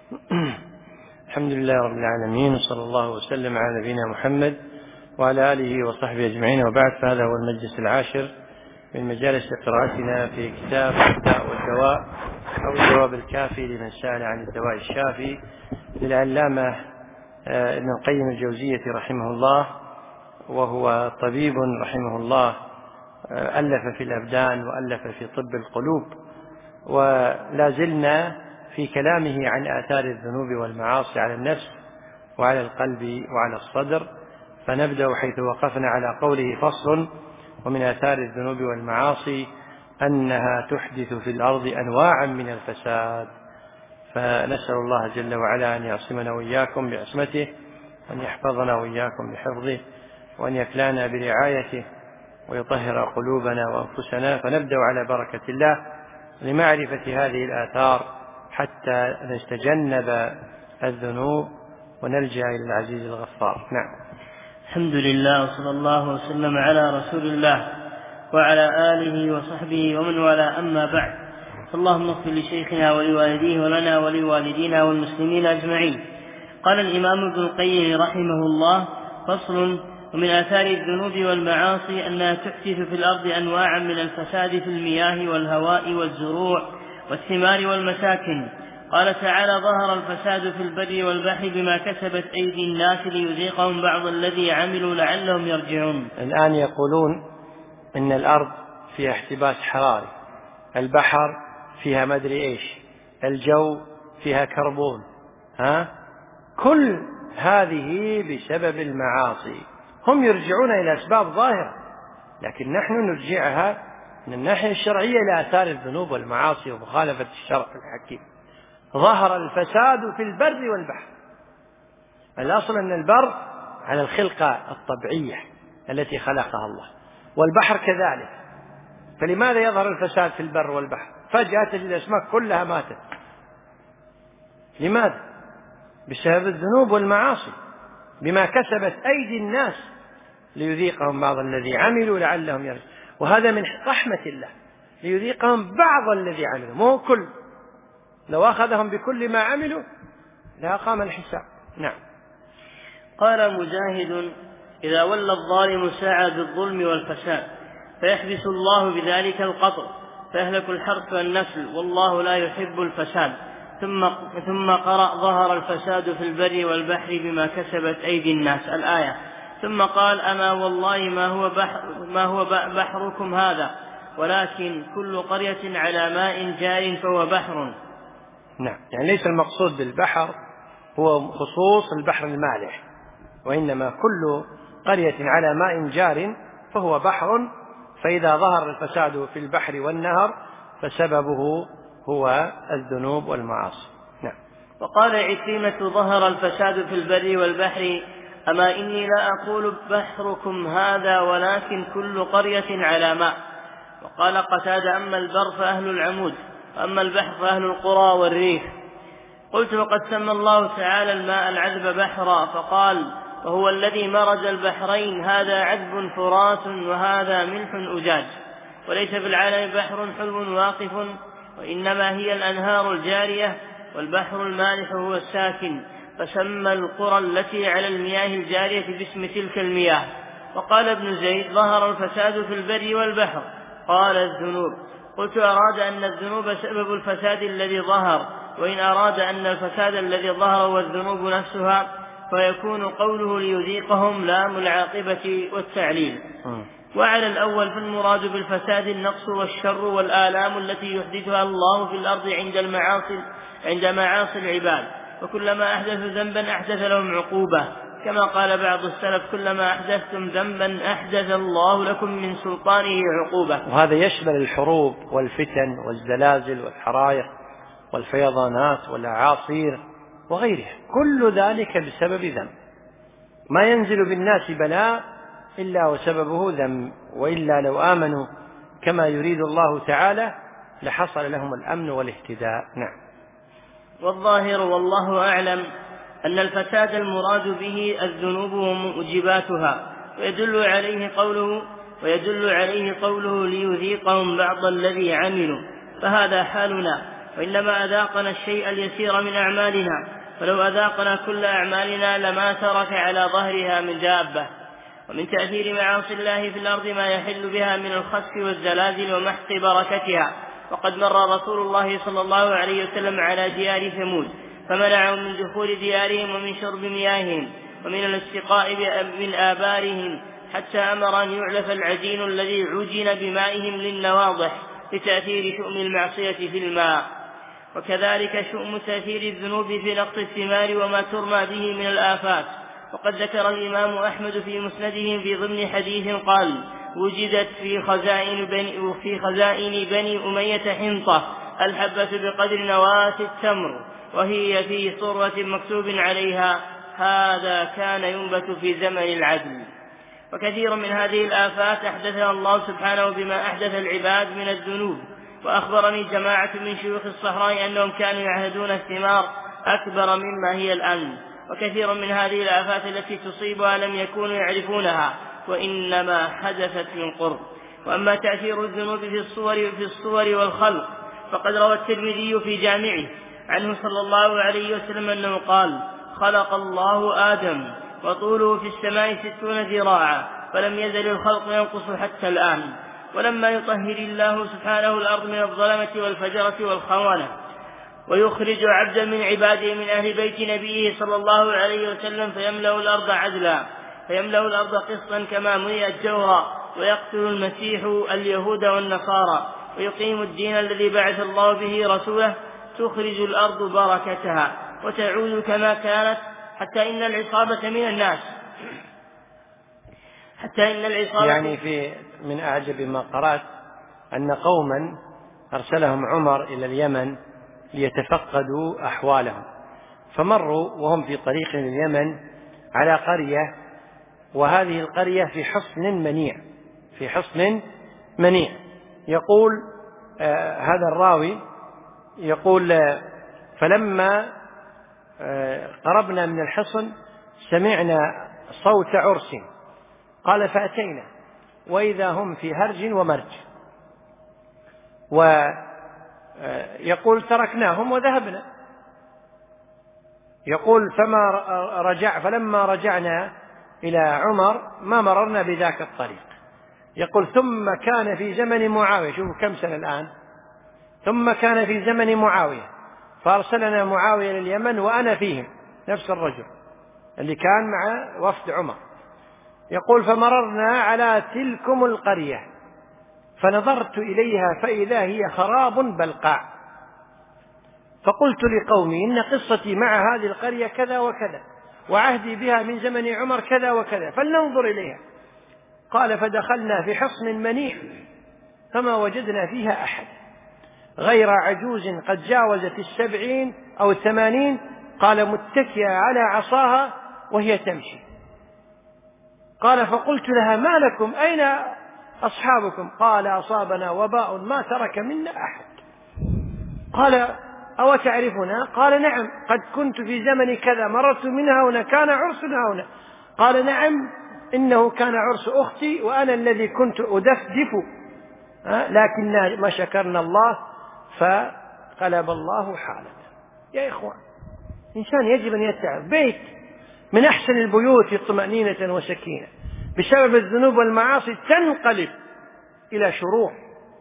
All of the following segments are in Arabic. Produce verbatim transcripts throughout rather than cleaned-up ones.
الحمد لله رب العالمين، وصلى الله وسلم على نبينا محمد وعلى آله وصحبه أجمعين، وبعد، فهذا هو المجلس العاشر من مجالس قراءتنا في كتاب الداء والدواء أو الجواب الكافي لمن سأل عن الدواء الشافي للعلامة ابن القيم الجوزية رحمه الله، وهو طبيب رحمه الله، ألف في الأبدان وألف في طب القلوب. ولا زلنا في كلامه عن آثار الذنوب والمعاصي على النفس وعلى القلب وعلى الصدر، فنبدأ حيث وقفنا على قوله: فصل: ومن آثار الذنوب والمعاصي أنها تحدث في الأرض أنواعا من الفساد. فنسأل الله جل وعلا أن يعصمنا وإياكم بعصمته، وأن يحفظنا وإياكم بحفظه، وأن يكلانا برعايته، ويطهر قلوبنا وأنفسنا. فنبدأ على بركة الله لمعرفة هذه الآثار حتى نتجنب الذنوب ونلجأ إلى العزيز الغفار. نعم. الحمد لله، وصلى الله وسلم على رسول الله وعلى آله وصحبه ومن والاه، أما بعد. اللهم اغفر لشيخنا ولوالديه ولنا ولوالدينا والمسلمين أجمعين. قال الإمام ابن القيم رحمه الله: فصل: ومن آثار الذنوب والمعاصي أنها تحدث في الأرض أنواعا من الفساد في المياه والهواء والزروع والثمار والمساكن. قال تعالى: ظهر الفساد في البر والبحر بما كسبت أيدي الناس ليذيقهم بعض الذي عملوا لعلهم يرجعون. الآن يقولون إن الأرض فيها احتباس حراري، البحر فيها مدري إيش، الجو فيها كربون، ها؟ كل هذه بسبب المعاصي. هم يرجعون إلى أسباب ظاهرة، لكن نحن نرجعها من الناحية الشرعية إلى آثار الذنوب والمعاصي ومخالفة الشرع الحكيم. ظهر الفساد في البر والبحر. الأصل أن البر على الخلقة الطبيعية التي خلقها الله، والبحر كذلك. فلماذا يظهر الفساد في البر والبحر؟ فجأة تجد الأسماك كلها ماتت. لماذا؟ بسبب الذنوب والمعاصي، بما كسبت أيدي الناس ليذيقهم بعض الذي عملوا لعلهم يرجعون. وهذا من رحمة الله، ليذيقهم بعض الذي عملوا، مو كل. لو أخذهم بكل ما عملوا لأقام الحساب. نعم. قال مجاهد: إذا ولى الظالم سعى بالظلم والفساد فيحبس الله بذلك القطر فيهلك الحرث والنسل، والله لا يحب الفساد. ثم ثم قرأ: ظهر الفساد في البر والبحر بما كسبت أيدي الناس، الآية. ثم قال: أما والله ما هو بحر ما هو بحركم هذا، ولكن كل قرية على ماء جار فهو بحر. نعم، يعني ليس المقصود بالبحر هو خصوص البحر المالح، وإنما كل قرية على ماء جار فهو بحر. فإذا ظهر الفساد في البحر والنهر فسببه هو الذنوب والمعاصي. نعم. وقال عكرمة: ظهر الفساد في البر والبحر، أما إني لا أقول بحركم هذا ولكن كل قرية على ماء. وقال قتادة: أما البر فأهل العمود، وأما البحر فأهل القرى والريف. قلت: وقد سمى الله تعالى الماء العذب بحرا، فقال: وهو الذي مرج البحرين، هذا عذب فرات وهذا ملح أجاج. وليس في العالم بحر حلو واقف، وإنما هي الأنهار الجارية، والبحر المالح هو الساكن، فسمى القرى التي على المياه الجارية باسم تلك المياه. وقال ابن زيد: ظهر الفساد في البر والبحر. قال: الذنوب. قلت: أراد أن الذنوب سبب الفساد الذي ظهر، وإن أراد أن الفساد الذي ظهر والذنوب نفسها فيكون قوله ليذيقهم لام العاقبة والتعليل. وعلى الأول فالمراد بالفساد النقص والشر والآلام التي يحدثها الله في الأرض عند المعاصي عند معاصي العباد، وكلما أحدثوا ذنبا أحدث لهم عقوبة، كما قال بعض السلف: كلما أحدثتم ذنبا أحدث الله لكم من سلطانه عقوبة. وهذا يشمل الحروب والفتن والزلازل والحرائق والفيضانات والأعاصير وغيرها، كل ذلك بسبب ذنب. ما ينزل بالناس بلاء إلا وسببه ذنب، وإلا لو آمنوا كما يريد الله تعالى لحصل لهم الأمن والاهتداء. نعم. والظاهر والله أعلم أن الفساد المراد به الذنوب وموجباتها، ويدل عليه قوله ويدل عليه قوله ليذيقهم بعض الذي عملوا، فهذا حالنا. وإنما أذاقنا الشيء اليسير من أعمالنا، فلو أذاقنا كل أعمالنا لما ترك على ظهرها من دابة. ومن تأثير معاصي الله في الأرض ما يحل بها من الخسف والزلازل ومحق بركتها. وقد مر رسول الله صلى الله عليه وسلم على ديار ثمود فمنعهم من دخول ديارهم ومن شرب مياههم ومن الاستقاء من آبارهم، حتى أمر أن يعلف العجين الذي عجن بمائهم للنواضح لتأثير شؤم المعصية في الماء. وكذلك شؤم تأثير الذنوب في نقص الثمار وما ترمى به من الآفات. وقد ذكر الإمام أحمد في مسنده في ضمن حديث قال: وجدت في خزائن بني, في خزائن بني أمية حنطة الحبة بقدر نواة التمر، وهي في صرة مكتوب عليها: هذا كان ينبت في زمن العدل. وكثير من هذه الآفات أحدثها الله سبحانه بما أحدث العباد من الذنوب. وأخبرني جماعة من شيوخ الصحراء أنهم كانوا يعهدون الثمار أكبر مما هي الآن، وكثير من هذه الآفات التي تصيبها لم يكونوا يعرفونها وإنما حدثت من قرب. وأما تأثير الذنوب في الصور, في الصور والخلق فقد روى الترمذي في جامعه عنه صلى الله عليه وسلم أنه قال: خلق الله آدم وطوله في السماء ستون ذراعا فلم يزل الخلق ينقص حتى الآن. ولما يطهر الله سبحانه الأرض من الظلمة والفجرة والخونة ويخرج عبدا من عباده من أهل بيت نبيه صلى الله عليه وسلم فيملأ الأرض عدلا فيملأ الأرض قسطا كما ملئت جورا، ويقتل المسيح اليهود والنصارى ويقيم الدين الذي بعث الله به رسوله، تخرج الأرض بركتها وتعود كما كانت، حتى إن العصابة من الناس حتى إن العصابة يعني في من أعجب ما قرأت أن قوما أرسلهم عمر إلى اليمن ليتفقدوا أحوالهم، فمروا وهم في طريق اليمن على قرية، وهذه القرية في حصن منيع في حصن منيع يقول آه هذا الراوي يقول آه فلما آه قربنا من الحصن سمعنا صوت عرس، قال فأتينا وإذا هم في هرج ومرج، ويقول تركناهم وذهبنا. يقول فما رجع فلما رجعنا إلى عمر ما مررنا بذاك الطريق. يقول ثم كان في زمن معاوية، شوفوا كم سنة الآن، ثم كان في زمن معاوية فأرسلنا معاوية لليمن وأنا فيهم، نفس الرجل اللي كان مع وفد عمر. يقول فمررنا على تلكم القرية فنظرت إليها فإذا هي خراب بلقاع، فقلت لقومي إن قصتي مع هذه القرية كذا وكذا، وعهدي بها من زمن عمر كذا وكذا، فلننظر إليها. قال فدخلنا في حصن منيع فما وجدنا فيها أحد غير عجوز قد جاوزت السبعين أو الثمانين، قال متكئة على عصاها وهي تمشي. قال فقلت لها ما لكم أين أصحابكم؟ قال أصابنا وباء ما ترك منا أحد. قال أو تعرفنا؟ قال نعم، قد كنت في زمن كذا مررت منها هنا كان عرسنا هنا. قال نعم إنه كان عرس أختي وأنا الذي كنت أدفدف، لكن ما شكرنا الله فقلب الله حالنا. يا إخوان، إنسان يجب أن يتعب بيت من أحسن البيوت طمأنينة وسكينة بسبب الذنوب والمعاصي تنقلب إلى شرور.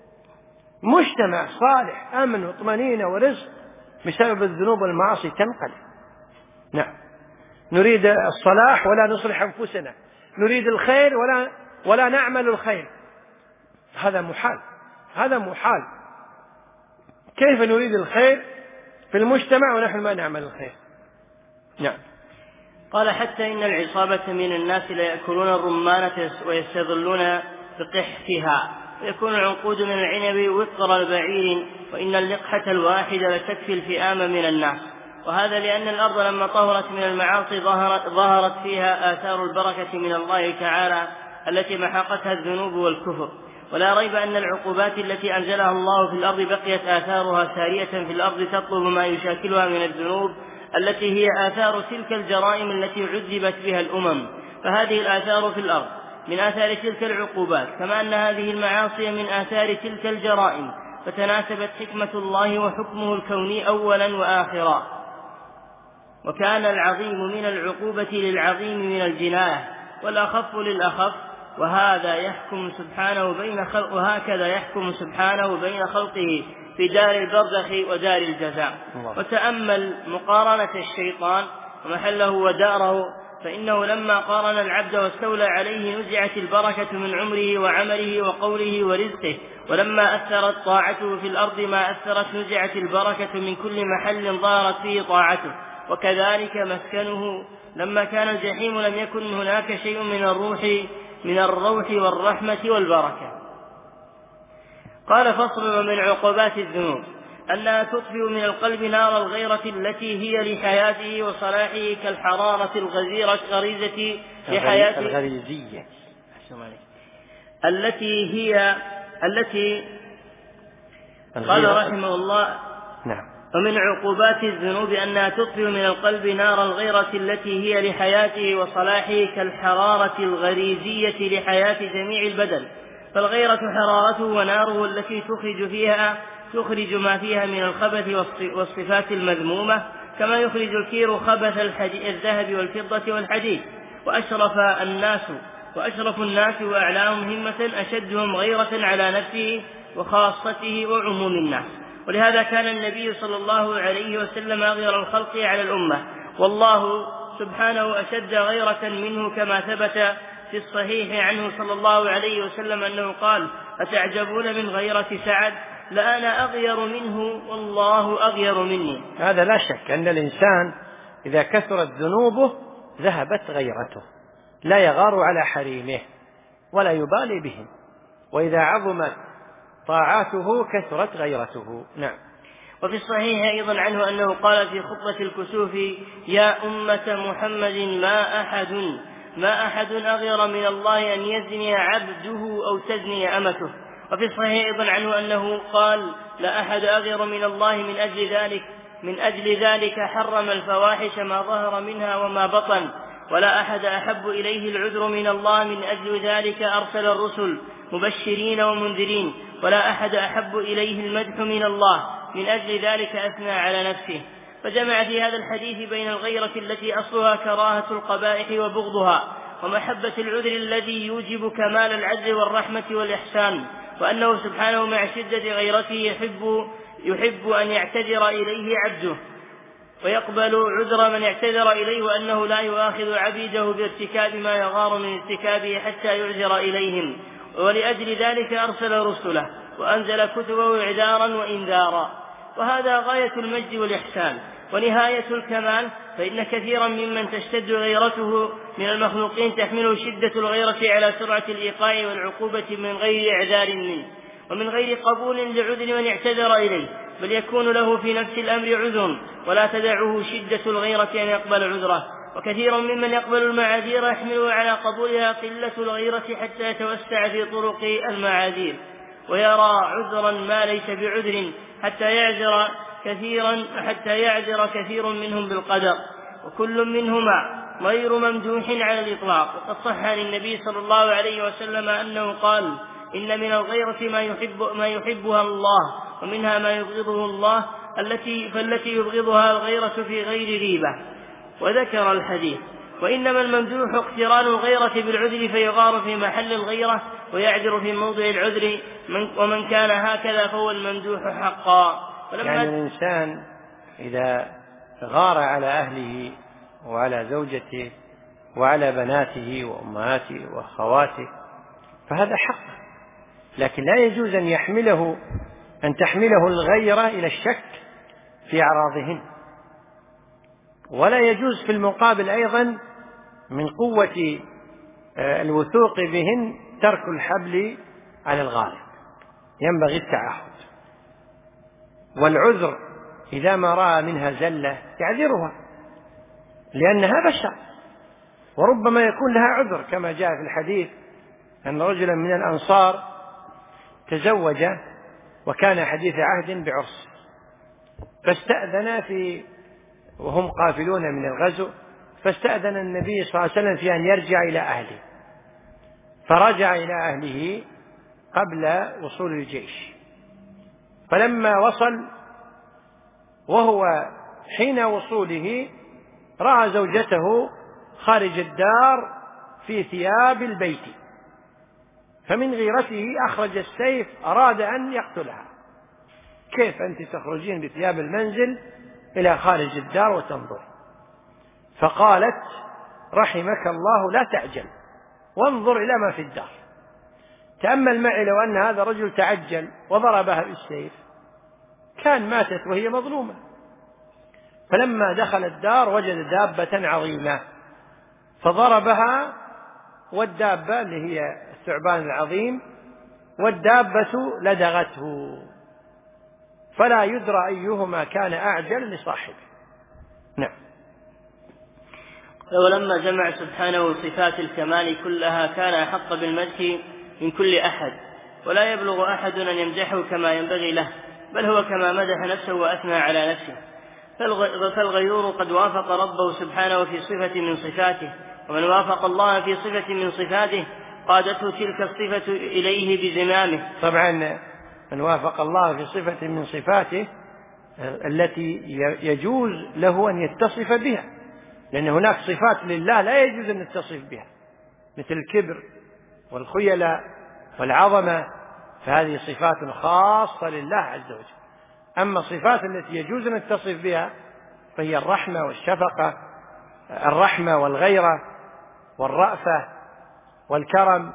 مجتمع صالح أمن وطمأنينة ورزق بسبب الذنوب والمعاصي تنقلب. نعم، نريد الصلاح ولا نصلح أنفسنا، نريد الخير ولا ولا نعمل الخير، هذا محال هذا محال. كيف نريد الخير في المجتمع ونحن ما نعمل الخير؟ نعم. قال حتى إن العصابة من الناس لا يأكلون الرمانة ويستظلون بقحفها، ويكون العنقود من العنب وقر البعير، وإن اللقحة الواحدة لتكفي الفئام من الناس. وهذا لأن الأرض لما طهرت من المعاصي ظهرت, ظهرت فيها آثار البركة من الله تعالى التي محقتها الذنوب والكفر. ولا ريب أن العقوبات التي أنزلها الله في الأرض بقيت آثارها سارية في الأرض تطلب ما يشاكلها من الذنوب التي هي آثار تلك الجرائم التي عذبت بها الأمم. فهذه الآثار في الأرض من آثار تلك العقوبات، كما أن هذه المعاصي من آثار تلك الجرائم فتناسبت حكمة الله وحكمه الكوني أولا وآخرا. وكان العظيم من العقوبة للعظيم من الجناية والأخف للأخف، وهذا يحكم سبحانه بين خلق وهكذا يحكم سبحانه بين خلقه في دار البرزخ ودار الجزاء. وتأمل مقارنة الشيطان ومحله وداره، فإنه لما قارن العبد واستولى عليه نزعت البركة من عمره وعمله وقوله ورزقه، ولما أثرت طاعته في الأرض ما أثرت نزعت البركة من كل محل ظهرت فيه طاعته. وكذلك مسكنه لما كان الجحيم لم يكن هناك شيء من الروح من الروح والرحمة والبركة. قال فصل: ومن عقوبات الذنوب أنها تطفئ من القلب نار الغيرة التي هي لحياته وصلاحه كالحرارة الغزيرة غريزة لحياته الغريزية التي هي التي قال رحمه الله: نعم. ومن عقوبات الذنوب أنها تطفئ من القلب نار الغيرة التي هي لحياته وصلاحه كالحرارة الغريزية لحياة جميع البدن. فالغيرة حرارته وناره التي تخرج فيها تخرج ما فيها من الخبث والصفات المذمومة، كما يخرج الكير خبث الذهب والفضة والحديد. وأشرف الناس وأشرف الناس وأعلاهم همة أشدهم غيرة على نفسه وخاصته وعموم الناس. ولهذا كان النبي صلى الله عليه وسلم أغير الخلق على الأمة، والله سبحانه أشد غيرة منه، كما ثبت في الصحيح عنه صلى الله عليه وسلم أنه قال: أتعجبون من غيرة سعد؟ لأنا أغير منه والله أغير مني. هذا لا شك أن الإنسان إذا كثرت ذنوبه ذهبت غيرته، لا يغار على حريمه ولا يبالي بهم، وإذا عظمت طاعاته كثرت غيرته. نعم. وفي الصحيح أيضا عنه أنه قال في خطبة الكسوف: يا أمة محمد ما أحد ما أحد أغير من الله أن يزني عبده أو تزني أمته. وفي الصحيح أيضا عنه أنه قال: لا أحد أغير من الله من أجل ذلك من أجل ذلك حرم الفواحش ما ظهر منها وما بطن، ولا أحد أحب إليه العذر من الله من أجل ذلك أرسل الرسل مبشرين ومنذرين، ولا أحد أحب إليه المدح من الله من أجل ذلك أثنى على نفسه. فجمع في هذا الحديث بين الغيرة التي أصلها كراهة القبائح وبغضها، ومحبة العذر الذي يوجب كمال العدل والرحمة والإحسان، وأنه سبحانه مع شدة غيرته يحب, يحب أن يعتذر إليه عبده ويقبل عذر من اعتذر إليه، وأنه لا يؤاخذ عبيده بارتكاب ما يغار من ارتكابه حتى يعذر إليهم. ولأجل ذلك أرسل رسله وأنزل كتبه إعذارا وإنذارا. وهذا غاية المجد والإحسان ونهاية الكمال، فإن كثيرا ممن تشتد غيرته من المخلوقين تحمله شدة الغيرة على سرعة الإيقاع والعقوبة من غير إعذار منه ومن غير قبول لعذر من اعتذر إليه، بل يكون له في نفس الأمر عذر ولا تدعه شدة الغيرة أن يقبل عذره. وكثير ممن يقبل المعاذير يحمله على قبولها قلة الغيرة حتى يتوسع في طرق المعاذير ويرى عذرا ما ليس بعذر حتى يعذر كثيرا حتى يعذر كثير منهم بالقدر، وكل منهما غير ممدوح على الإطلاق. وقد صح عن النبي صلى الله عليه وسلم أنه قال: إن من الغيرة ما يحب ما يحبها الله ومنها ما يبغضه الله، التي فالتي يبغضها الغيرة في غير ريبة. وذكر الحديث: وإنما الممدوح اقتران الغيرة بالعذر فيغار في محل الغيرة ويعذر في موضع العذر، ومن كان هكذا فهو الممدوح حقا. يعني الإنسان إذا غار على أهله وعلى زوجته وعلى بناته وأمهاته وأخواته فهذا حق، لكن لا يجوز أن يحمله أن تحمله الغيرة إلى الشك في أعراضهن، ولا يجوز في المقابل أيضا من قوة الوثوق بهن ترك الحبل على الغالب، ينبغي التعهد والعذر إذا ما رأى منها زلة يعذرها لأنها بشر، وربما يكون لها عذر كما جاء في الحديث أن رجلا من الأنصار تزوج وكان حديث عهد بعرس، فاستأذن في وهم قافلون من الغزو، فاستأذن النبي صلى الله عليه وسلم في أن يرجع إلى أهله، فرجع إلى أهله قبل وصول الجيش، فلما وصل وهو حين وصوله رأى زوجته خارج الدار في ثياب البيت، فمن غيرته أخرج السيف أراد أن يقتلها. كيف أنت تخرجين بثياب المنزل إلى خارج الدار وتنظر؟ فقالت رحمك الله لا تعجل وانظر إلى ما في الدار. تأمل معي لو أن هذا الرجل تعجل وضربها بالسيف كان ماتت وهي مظلومة. فلما دخل الدار وجد دابة عظيمة فضربها، والدابة اللي هي الثعبان العظيم، والدابة لدغته، فلا يدرى أيهما كان أعجل لصاحبه. نعم. ولما جمع سبحانه صفات الكمال كلها كان أحق بالمدح من كل أحد، ولا يبلغ أحد أن يمدحه كما ينبغي له، بل هو كما مدح نفسه وأثنى على نفسه. فالغيور قد وافق ربه سبحانه في صفة من صفاته، ومن وافق الله في صفة من صفاته قادته تلك الصفة إليه بزمامه. طبعا من وافق الله في صفة من صفاته التي يجوز له أن يتصف بها، لأن هناك صفات لله لا يجوز أن يتصف بها مثل الكبر والخيلاء والعظمة، فهذه صفات خاصة لله عز وجل. أما الصفات التي يجوز أن نتصف بها فهي الرحمة والشفقة، الرحمة والغيرة والرأفة والكرم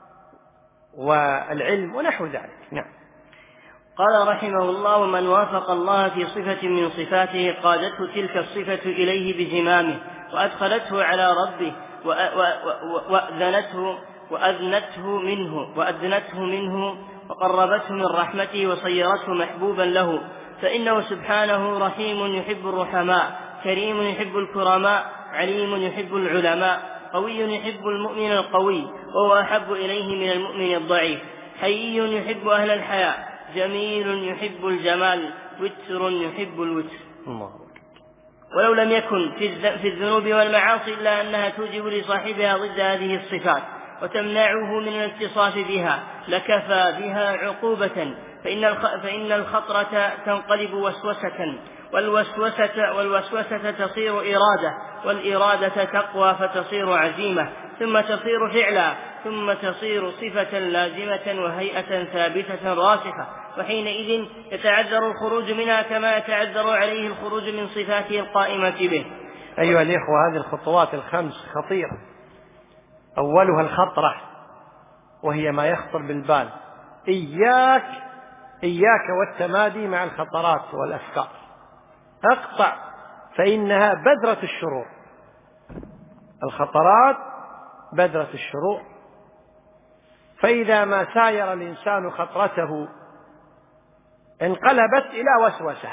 والعلم ونحو ذلك. نعم. قال رحمه الله: ومن وافق الله في صفة من صفاته قادته تلك الصفة إليه بزمامه، وأدخلته على ربه وأذنته وأذنته منه وأذنته منه وقربته من رحمته وصيرته محبوبا له، فإنه سبحانه رحيم يحب الرحماء، كريم يحب الكرماء، عليم يحب العلماء، قوي يحب المؤمن القوي وهو أحب إليه من المؤمن الضعيف، حيي يحب أهل الحياء، جميل يحب الجمال، وتر يحب الوتر. الله. ولو لم يكن في الذنوب والمعاصي إلا أنها توجب لصاحبها ضد هذه الصفات وتمنعه من الاتصاف بها لكفى بها عقوبة، فإن الخطرة تنقلب وسوسة، والوسوسة, والوسوسة تصير إرادة، والإرادة تقوى فتصير عزيمة، ثم تصير فعلا، ثم تصير صفة لازمة وهيئة ثابتة راسخة، وحينئذ يتعذر الخروج منها كما يتعذر عليه الخروج من صفاته القائمة به. أيها الإخوة، هذه الخطوات الخمس خطيرة. أولها الخطرة، وهي ما يخطر بالبال. إياك إياك والتمادي مع الخطرات والأفكار، اقطع، فإنها بذرة الشرور. الخطرات بذرة الشرور، فإذا ما ساير الإنسان خطرته انقلبت إلى وسوسة،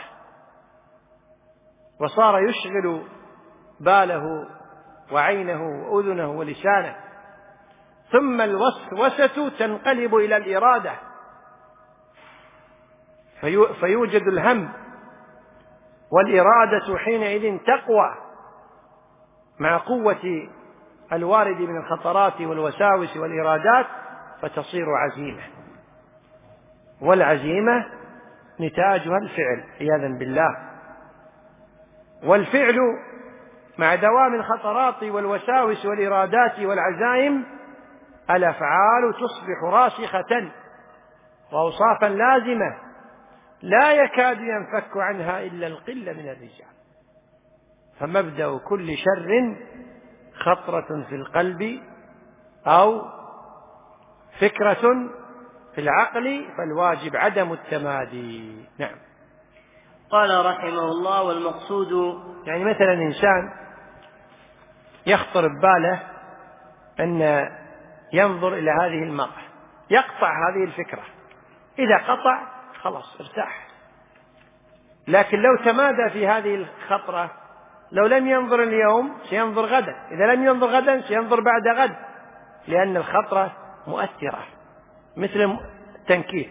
وصار يشغل باله وعينه وأذنه ولسانه، ثم الوسوسة تنقلب إلى الإرادة، فيوجد الهم، والإرادة حينئذ تقوى مع قوة الوارد من الخطرات والوساوس والإرادات، فتصير عزيمة، والعزيمة نتاجها الفعل عياذا بالله. والفعل مع دوام الخطرات والوساوس والإرادات والعزائم الأفعال تصبح راسخة وأوصافا لازمة لا يكاد ينفك عنها إلا القلة من الرجال. فمبدأ كل شر خطرة في القلب أو فكرة في العقل، فالواجب عدم التمادي. نعم. قال رحمه الله: والمقصود يعني مثلا إنسان يخطر بباله أن ينظر إلى هذه المرأة، يقطع هذه الفكرة، إذا قطع خلاص ارتاح. لكن لو تمادى في هذه الخطرة، لو لم ينظر اليوم سينظر غدا، إذا لم ينظر غدا سينظر بعد غد، لأن الخطرة مؤثرة مثل التنكيت،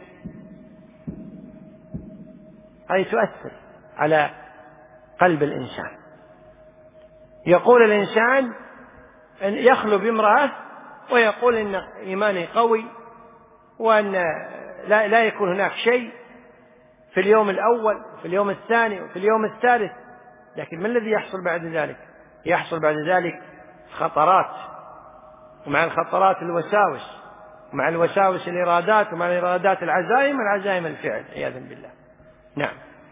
هذه تؤثر على قلب الإنسان. يقول الإنسان أن يخلو بامرأة ويقول إن إيماني قوي وأن لا, لا يكون هناك شيء، في اليوم الأول في اليوم الثاني وفي اليوم الثالث، لكن ما الذي يحصل بعد ذلك؟ يحصل بعد ذلك خطرات، ومع الخطرات الوساوس، ومع الوساوس الإرادات، ومع الإرادات العزائم، والعزائم الفعل عياذا بالله. نعم.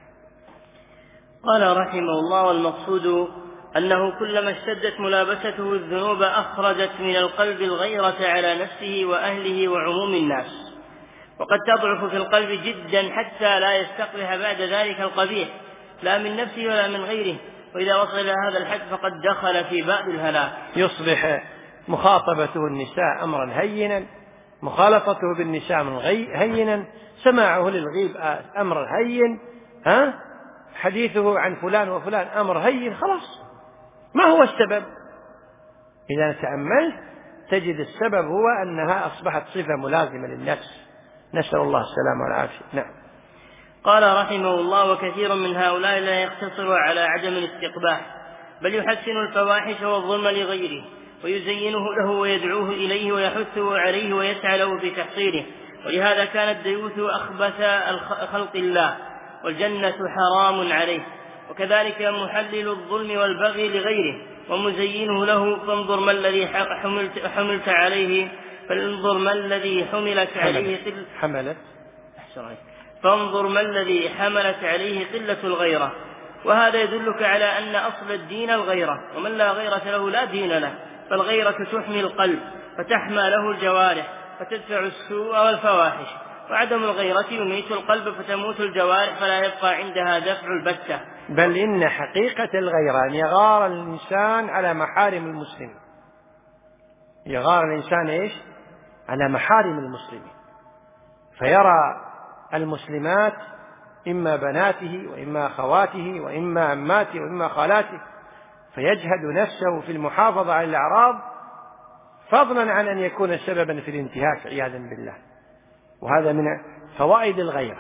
قال رحمه الله: والمقصود أنه كلما اشتدت ملابسته الذنوب أخرجت من القلب الغيرة على نفسه وأهله وعموم الناس، وقد تضعف في القلب جدا حتى لا يستقبح بعد ذلك القبيح لا من نفسه ولا من غيره، وإذا وصل إلى هذا الحد فقد دخل في باب الهلاك. يصبح مخاطبته النساء أمرا هينا، مخالطته بالنساء أمرا هينا، سماعه للغيب أمر هين، ها؟ حديثه عن فلان وفلان أمر هين، خلاص. ما هو السبب؟ إذا تأملت تجد السبب هو أنها أصبحت صفة ملازمة للنفس، نسأل الله السلامة والعافية. نعم. قال رحمه الله: وكثير من هؤلاء لا يقتصر على عدم الاستقباح، بل يحسن الفواحش والظلم لغيره ويزينه له ويدعوه إليه ويحثه عليه ويسعى له في تحصيله، ولهذا كان الديوث أخبث خلق الله والجنة حرام عليه، وكذلك محلل الظلم والبغي لغيره ومزينه له. فانظر ما الذي حملت, حملت عليه فانظر ما الذي حملت عليه قلة حملت فانظر ما الذي حملت عليه قلة الغيرة. وهذا يدلك على أن أصل الدين الغيرة، ومن لا غيرة له لا دين له، فالغيرة تحمي القلب فتحمى له الجوارح فتدفع السوء والفواحش، وعدم الغيرة يميت القلب فتموت الجوارح فلا يبقى عندها دفع البتة. بل إن حقيقة الغيرة أن يغار الإنسان على محارم المسلمين، يغار الإنسان إيش؟ على محارم المسلمين، فيرى المسلمات إما بناته وإما أخواته وإما عماته وإما خالاته، فيجهد نفسه في المحافظة على الأعراض، فضلا عن أن يكون سببا في الانتهاك عياذا بالله. وهذا من فوائد الغيرة،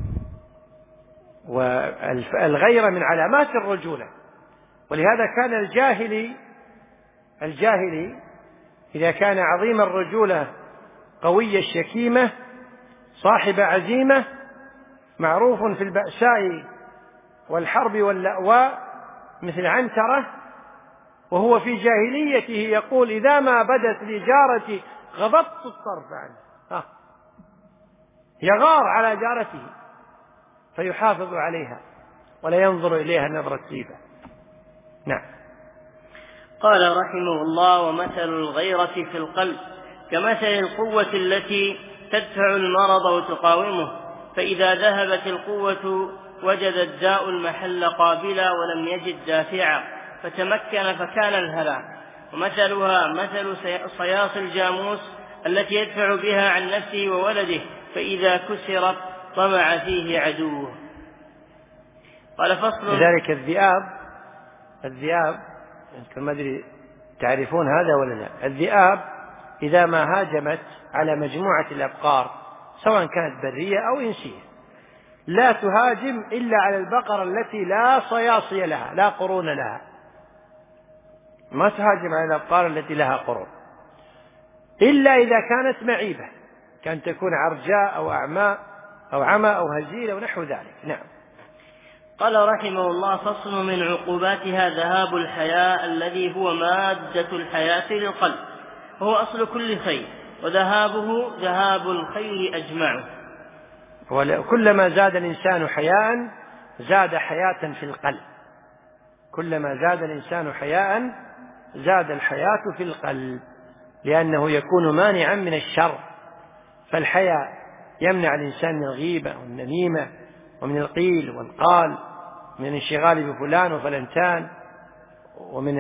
والغيرة من علامات الرجولة. ولهذا كان الجاهلي الجاهلي إذا كان عظيم الرجولة قوي الشكيمة صاحب عزيمة معروف في البأساء والحرب واللأواء مثل عنترة، وهو في جاهليته يقول: إذا ما بدت لي جارتي غضبت الطرف عنه. يغار على جارته فيحافظ عليها ولا ينظر إليها نظرة سيفة. نعم. قال رحمه الله: ومثل الغيرة في القلب كمثل القوة التي تدفع المرض وتقاومه، فإذا ذهبت القوة وجد الداء المحل قابلا ولم يجد دافعا فتمكن فكان الهلاك. ومثلها مثل صياص الجاموس التي يدفع بها عن نفسه وولده، فإذا كسرت طمع فيه عدوه. قال: فصل. لذلك الذئاب الذئاب أنتم ما أدري تعرفون هذا ولا لا؟ الذئاب إذا ما هاجمت على مجموعة الأبقار سواء كانت برية أو إنسية لا تهاجم إلا على البقرة التي لا صياصي لها، لا قرون لها، ما تهاجم على الأبقار التي لها قرون إلا إذا كانت معيبة، كان تكون عرجاء أو أعماء أو عمى أو هزيلة ونحو ذلك. نعم. قال رحمه الله: فصل. من عقوباتها ذهاب الحياء الذي هو مادة الحياة للقلب، وهو أصل كل خير، وذهابه ذهاب الخير أجمعه. وكلما زاد الإنسان حياء زاد حياة في القلب، كلما زاد الإنسان حياء زاد الحياة في القلب، لأنه يكون مانعا من الشر. فالحياء يمنع الإنسان من الغيبة والنميمة ومن القيل والقال، من الانشغال بفلان وفلنتان، ومن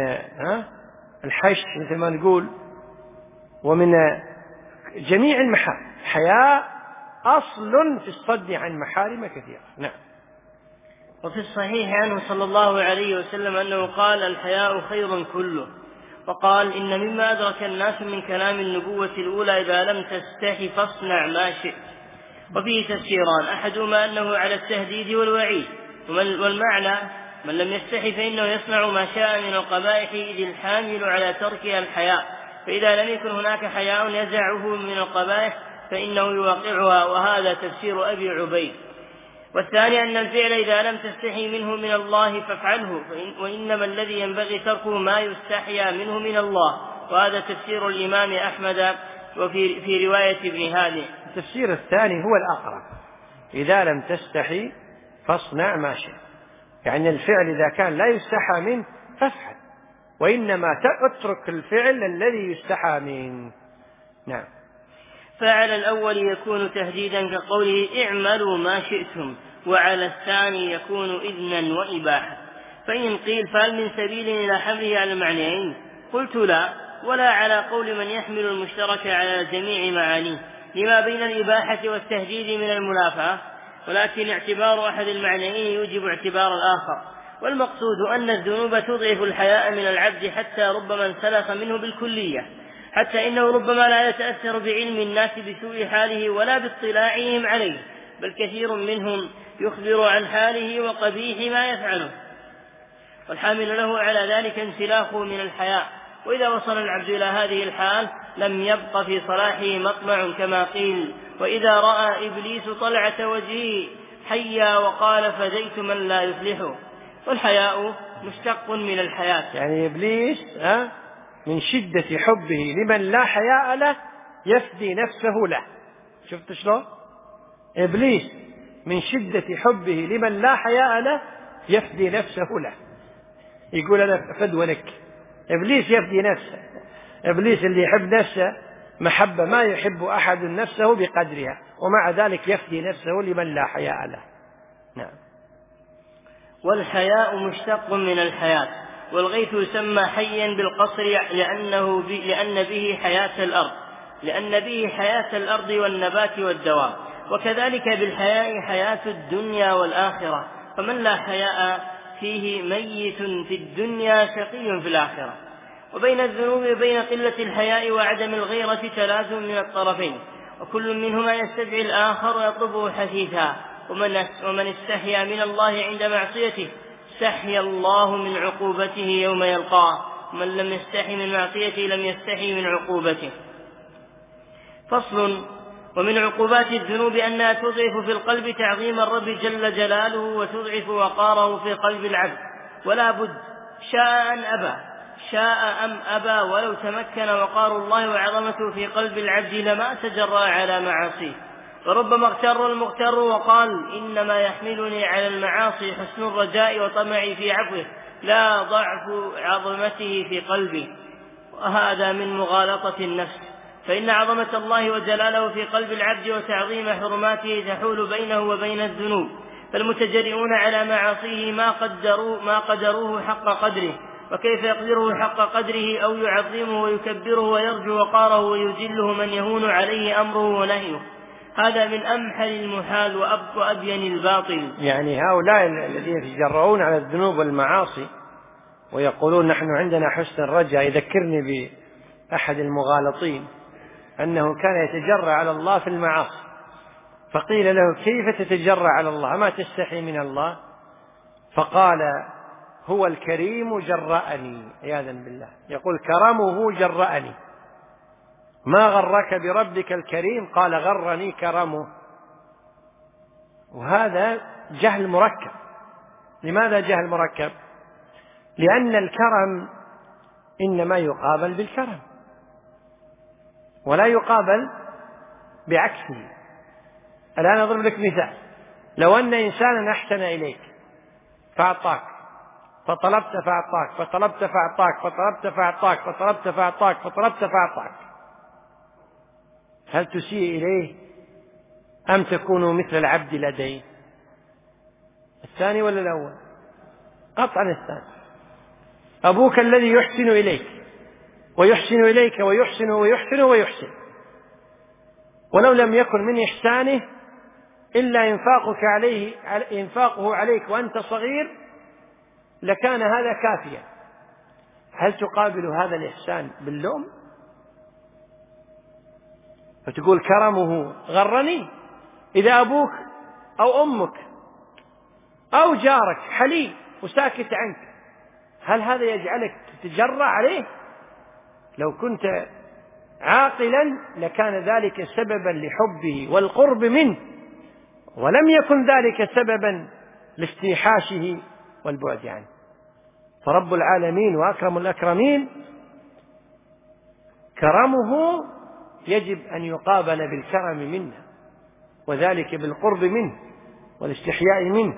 الحش مثل ما نقول، ومن جميع المحارم. حياء أصل في الصد عن محارم كثيرة. نعم. وفي الصحيح عنه صلى الله عليه وسلم أنه قال: الحياء خير كله. وقال: إن مما أدرك الناس من كلام النبوة الأولى: إذا لم تستحي فاصنع ما شئت. وفيه تفسيران: أحدهما أنه على التهديد والوعيد، والمعنى من لم يستحي فإنه يصنع ما شاء من القبائح، إذ الحامل على تركها الحياء، فإذا لم يكن هناك حياء يزعه من القبائح فإنه يوقعها. وهذا تفسير أبي عبيد. والثاني أن الفعل إذا لم تستحي منه من الله فافعله، وإنما الذي ينبغي تركه ما يستحيا منه من الله. وهذا تفسير الإمام أحمد وفي في رواية ابن هانئ. التفسير الثاني هو الأقرب، إذا لم تستحي فاصنع ما شئت، يعني الفعل إذا كان لا يستحى منه فافعل، وإنما تترك الفعل الذي يستحى منه. نعم. فعلى الأول يكون تهديدا كقوله اعملوا ما شئتم، وعلى الثاني يكون إذنا وإباحة. فإن قيل فهل من سبيل إلى حمله على المعنيين؟ قلت لا، ولا على قول من يحمل المشترك على جميع معانيه لما بين الإباحة والتهديد من المنافاة، ولكن اعتبار أحد المعنيين يوجب اعتبار الآخر. والمقصود أن الذنوب تضعف الحياء من العبد حتى ربما انسلخ منه بالكلية، حتى إنه ربما لا يتأثر بعلم الناس بسوء حاله ولا باطلاعهم عليه، بل كثير منهم يخبر عن حاله وقبيح ما يفعله، والحامل له على ذلك انسلاخه من الحياء. وإذا وصل العبد إلى هذه الحال لم يبق في صلاحه مطمع، كما قيل وإذا رأى إبليس طلعة وجهه حيا وقال فديت من لا يفلح. والحياء مشتق من الحياة، يعني إبليس ها من شدة حبه لمن لا حياء له يفدي نفسه له. شفت شلون؟ إبليس من شدة حبه لمن لا حياء له يفدي نفسه له، يقول أنا فدوى لك. إبليس يفدي نفسه، إبليس اللي يحب نفسه محبة ما يحب أحد نفسه بقدرها، ومع ذلك يفدي نفسه لمن لا حياء له. نعم. والحياء مشتق من الحياة، والغيث يسمى حيا بالقصر لأنه ب... لأن به حياة الأرض لأن به حياة الأرض والنبات والدواب، وكذلك بالحياء حياة الدنيا والآخرة، فمن لا حياء فيه ميت في الدنيا شقي في الآخرة. وبين الذنوب وبين قلة الحياء وعدم الغيرة تلازم من الطرفين، وكل منهما يستدعي الآخر ويطلبه حثيثا. ومن, ومن استحيا من الله عند معصيته استحيا الله من عقوبته يوم يلقاه، ومن لم يستحي من معصيته لم يستحي من عقوبته. فصل. ومن عقوبات الذنوب أنها تضعف في القلب تعظيم الرب جل جلاله، وتضعف وقاره في قلب العبد، ولا بد شاء أن أبى شاء أم أبى ولو تمكن وقار الله وعظمته في قلب العبد لما تجرأ على معاصيه. وربما اغتر المغتر وقال إنما يحملني على المعاصي حسن الرجاء وطمعي في عفوه لا ضعف عظمته في قلبي، وهذا من مغالطة النفس، فإن عظمة الله وجلاله في قلب العبد وتعظيم حرماته تحول بينه وبين الذنوب، فالمتجرئون على معاصيه ما قدروا ما قدروه حق قدره، وكيف يقدره حق قدره أو يعظمه ويكبره ويرجو وقاره ويجله من يهون عليه أمره ونهيه. هذا من أمحل المحال وأبين الباطل. يعني هؤلاء الذين يتجرؤون على الذنوب والمعاصي ويقولون نحن عندنا حسن الرجاء، يذكرني بأحد المغالطين أنه كان يتجرأ على الله في المعاصي، فقيل له كيف تتجرأ على الله ما تستحي من الله؟ فقال هو الكريم جرأني، عياذا بالله، يقول كرمه جرأني. ما غرك بربك الكريم؟ قال غرني كرمه. وهذا جهل مركب. لماذا جهل مركب؟ لأن الكرم إنما يقابل بالكرم ولا يقابل بعكسه. الآن أضرب لك مثال، لو أن إنسانا أحسن إليك فأعطاك، فطلبت فأعطاك، فطلبت فأعطاك، فطلبت فأعطاك، فطلبت فأعطاك، فطلبت فأعطاك، هل تسيء إليه أم تكون مثل العبد لديه؟ الثاني ولا الأول؟ قطعا الثاني. أبوك الذي يحسن إليك ويحسن إليك ويحسن ويحسن ويحسن، ولو لم يكن من إحسانه إلا إنفاقك عليه إنفاقه عليك وأنت صغير لكان هذا كافيا. هل تقابل هذا الإحسان باللوم فتقول كرمه غرني؟ إذا أبوك أو أمك أو جارك حليم وساكت عنك، هل هذا يجعلك تتجرأ عليه؟ لو كنت عاقلا لكان ذلك سببا لحبه والقرب منه، ولم يكن ذلك سببا لاستيحاشه والبعد عنه. فرب العالمين وأكرم الأكرمين كرمه يجب أن يقابل بالكرم منه، وذلك بالقرب منه والاستحياء منه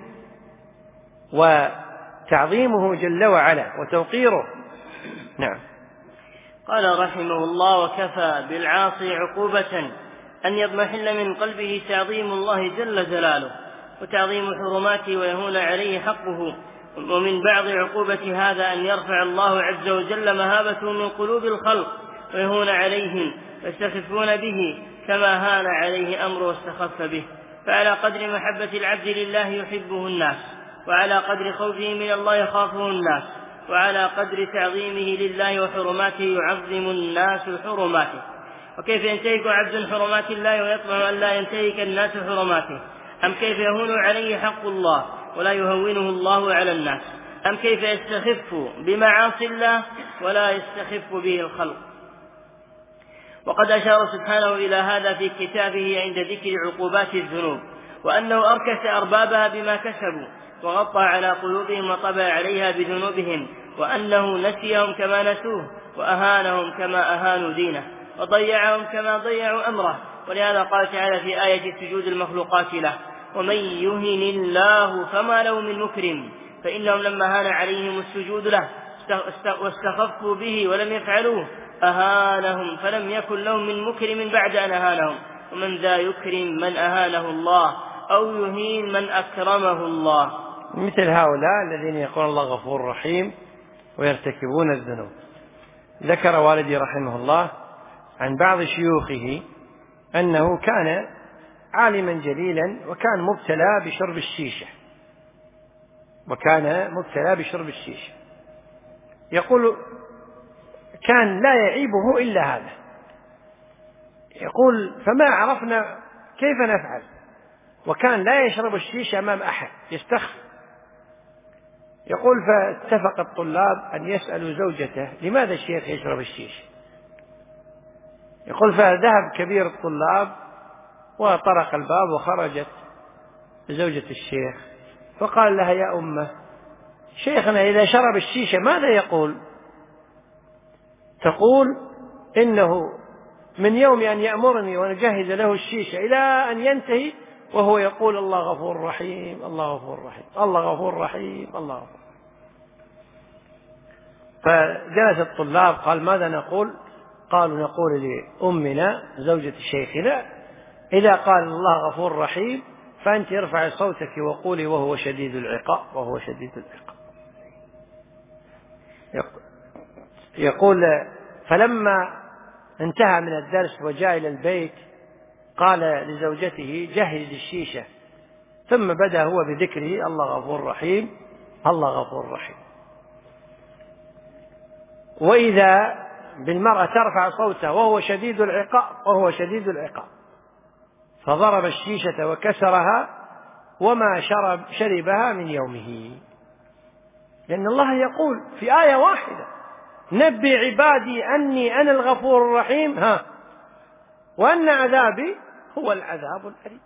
وتعظيمه جل وعلا وتوقيره. نعم. قال رحمه الله: وكفى بالعاصي عقوبة أن يضمحل من قلبه تعظيم الله جل جلاله وتعظيم حرماته ويهون عليه حقه. ومن بعض عقوبة هذا أن يرفع الله عز وجل مهابته من قلوب الخلق ويهون عليهم ويستخفون به كما هان عليه أمره واستخف به. فعلى قدر محبة العبد لله يحبه الناس، وعلى قدر خوفه من الله يخافه الناس، وعلى قدر تعظيمه لله وحرماته يعظم الناس حرماته. وكيف ينتهك عبد حرمات الله ويطمع أن لا ينتهك الناس حرماته؟ أم كيف يهون عليه حق الله ولا يهونه الله على الناس؟ أم كيف يستخف بمعاصي الله ولا يستخف به الخلق؟ وقد أشار سبحانه إلى هذا في كتابه عند ذكر عقوبات الذنوب، وأنه أركس أربابها بما كسبوا وغطى على قلوبهم وطبع عليها بذنوبهم، وأنه نسيهم كما نسوه، وأهانهم كما أهانوا دينه، وضيعهم كما ضيعوا أمره. ولهذا قال تعالى في آية سجود المخلوقات له: ومن يهن الله فما له من مكرم. فإنهم لما هان عليهم السجود له واستخفوا به ولم يفعلوه أهانهم، فلم يكن لهم من مكرم بعد أن أهانهم. ومن ذا يكرم من أهانه الله أو يهين من أكرمه الله. مثل هؤلاء الذين يقولون الله غفور رحيم ويرتكبون الذنوب. ذكر والدي رحمه الله عن بعض شيوخه أنه كان عالما جليلا وكان مبتلى بشرب الشيشة وكان مبتلى بشرب الشيشة يقول كان لا يعيبه إلا هذا. يقول فما عرفنا كيف نفعل، وكان لا يشرب الشيشة أمام أحد يستخف. يقول فاتفق الطلاب أن يسألوا زوجته لماذا الشيخ يشرب الشيشة. يقول فذهب كبير الطلاب وطرق الباب وخرجت زوجة الشيخ فقال لها: يا أمه، شيخنا إذا شرب الشيشة ماذا يقول؟ تقول: إنه من يوم أن يأمرني ونجهز له الشيشة إلى أن ينتهي وهو يقول الله غفور رحيم الله غفور رحيم الله غفور رحيم الله غفور. فجلس الطلاب قال: ماذا نقول؟ قالوا: نقول لأمنا زوجة شيخنا إذا قال الله غفور رحيم فأنت ارفعي صوتك وقولي وهو شديد العقاب وهو شديد العقاب. يقول فلما انتهى من الدرس وجاء إلى البيت قال لزوجته: جهز الشيشة. ثم بدأ هو بذكره: الله غفور رحيم الله غفور رحيم. وإذا بالمرأة ترفع صوتها وهو شديد العقاب وهو شديد العقاب، فضرب الشيشة وكسرها وما شرب شربها من يومه. لأن الله يقول في آية واحدة: نبي عبادي أني أنا الغفور الرحيم ها وأن عذابي هو العذاب الأليم.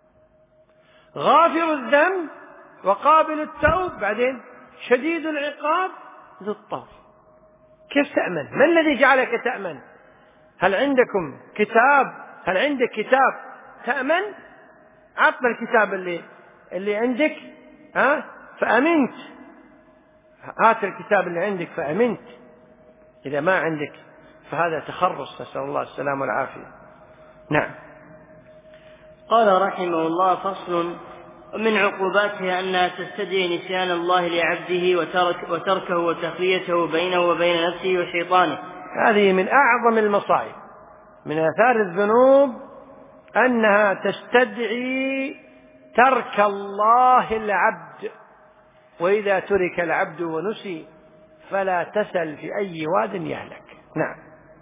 غافر الذنب وقابل التوب، بعدين شديد العقاب ذو الطول. كيف تأمن؟ ما الذي جعلك تأمن؟ هل عندكم كتاب؟ هل عندك كتاب تأمن؟ عطنا الكتاب اللي اللي عندك ها فأمنت. هات الكتاب اللي عندك فأمنت. إذا ما عندك فهذا تخرص، نسأل الله السلامة والعافية. نعم. قال رحمه الله: فصل: ومن عقوباتها أنها تستدعي نسيان الله لعبده وترك وتركه وتخليته بينه وبين نفسه وشيطانه. هذه من أعظم المصائب من آثار الذنوب، أنها تستدعي ترك الله العبد، وإذا ترك العبد ونسي فلا تسل في أي واد يهلك. نعم.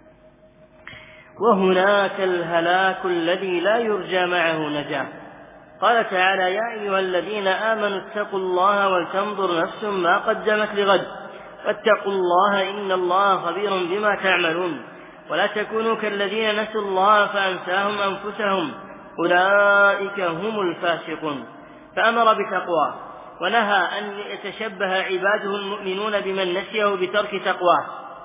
وهناك الهلاك الذي لا يرجى معه نجاة. قال تعالى: يا أيها الذين آمنوا اتقوا الله ولتنظر نفس ما قدمت لغد واتقوا الله إن الله خبير بما تعملون. ولا تكونوا كالذين نسوا الله فأنساهم أنفسهم أولئك هم الفاسقون. فأمر بتقواه، ونهى أن يتشبه عباده المؤمنون بمن نسيه بترك تقواه،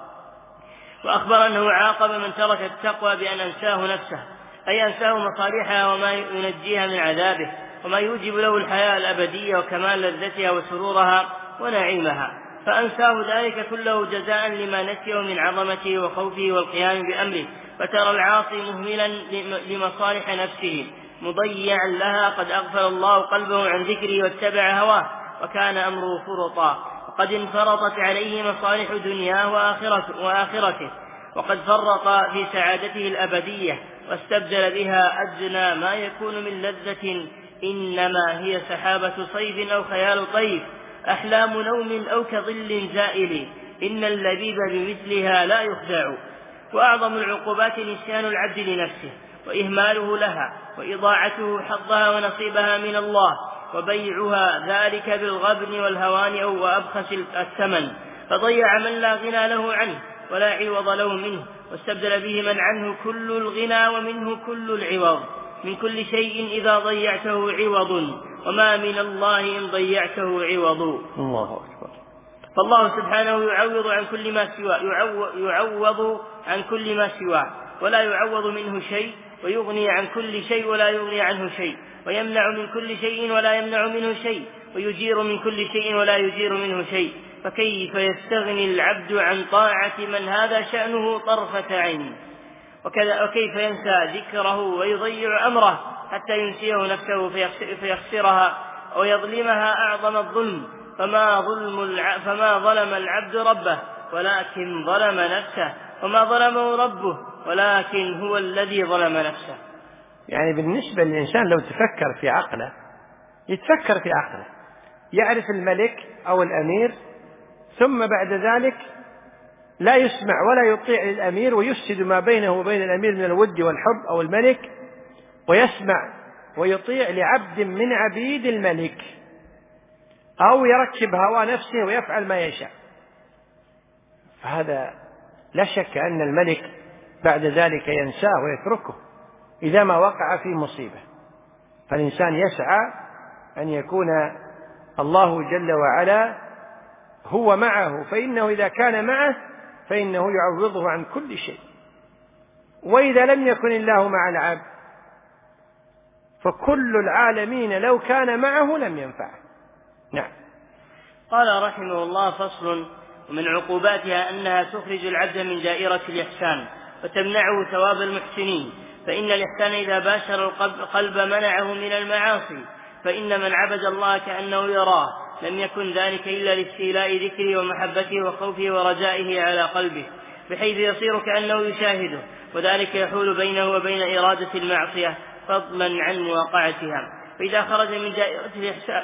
وأخبر أنه عاقب من ترك التقوى بأن أنساه نفسه، أي أنساه مصالحها وما ينجيها من عذابه، وما يوجب له الحياة الأبدية وكمال لذتها وسرورها ونعيمها، فأنساه ذلك كله جزاء لما نسيه من عظمته وخوفه والقيام بأمره. فترى العاصي مهملا لمصالح نفسه مضيعا لها، قد أغفل الله قلبه عن ذكره واتبع هواه وكان أمره فرطا، وقد انفرطت عليه مصالح دنياه وآخرته، وقد فرط في سعادته الأبدية واستبدل بها أدنى ما يكون من لذة، إنما هي سحابة صيف أو خيال طيف، أحلام نوم أو كظل زائل، إن اللبيب بمثلها لا يخدع. وأعظم العقوبات نسيان العبد لنفسه وإهماله لها وإضاعته حظها ونصيبها من الله، وبيعها ذلك بالغبن والهوان أو وأبخس الثمن، فضيع من لا غنى له عنه ولا عوض له منه، واستبدل به من عنه كل الغنى ومنه كل العوض. من كل شيء إذا ضيعته عوض، وما من الله إن ضيعته عوض. الله أكبر. فالله سبحانه يعوض عن كل ما سواه يعوض عن كل ما سواه ولا يعوض منه شيء، ويغني عن كل شيء ولا يغني عنه شيء، ويمنع من كل شيء ولا يمنع منه شيء، ويجير من كل شيء ولا يجير منه شيء. فكيف يستغني العبد عن طاعة من هذا شأنه طرفة عين؟ وكيف ينسى ذكره ويضيع أمره حتى ينسيه نفسه فيخسرها ويظلمها أعظم الظلم؟ فما ظلم الع... فما ظلم العبد ربه ولكن ظلم نفسه، وما ظلمه ربه ولكن هو الذي ظلم نفسه. يعني بالنسبة للإنسان لو تفكر في عقله، يتفكر في عقله، يعرف الملك أو الأمير، ثم بعد ذلك لا يسمع ولا يطيع للأمير، ويفسد ما بينه وبين الأمير من الود والحب أو الملك، ويسمع ويطيع لعبد من عبيد الملك، أو يركب هوى نفسه ويفعل ما يشاء. فهذا لا شك أن الملك بعد ذلك ينساه ويتركه إذا ما وقع في مصيبة. فالإنسان يسعى أن يكون الله جل وعلا هو معه، فإنه إذا كان معه فإنه يعوضه عن كل شيء، وإذا لم يكن الله مع العبد فكل العالمين لو كان معه لم ينفعه. نعم. قال رحمه الله: فصل. ومن عقوباتها أنها تخرج العبد من دائرة الإحسان وتمنعه ثواب المحسنين، فإن الإحسان إذا باشر القلب منعه من المعاصي، فإن من عبد الله كأنه يراه لم يكن ذلك إلا لاستيلاء ذكره ومحبته وخوفه ورجائه على قلبه، بحيث يصير كأنه يشاهده، وذلك يحول بينه وبين إرادة المعصية فضلا عن مواقعتها. فإذا خرج من دائرة الإحسان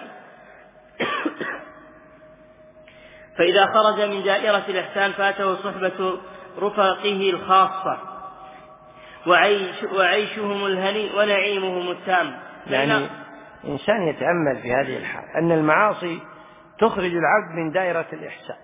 فإذا خرج من دائرة الإحسان فاته صحبة رفاقه الخاصة وعيش وعيشهم الهني ونعيمهم التام. يعني إنسان يتأمل في هذه الحال أن المعاصي تخرج العبد من دائرة الإحسان،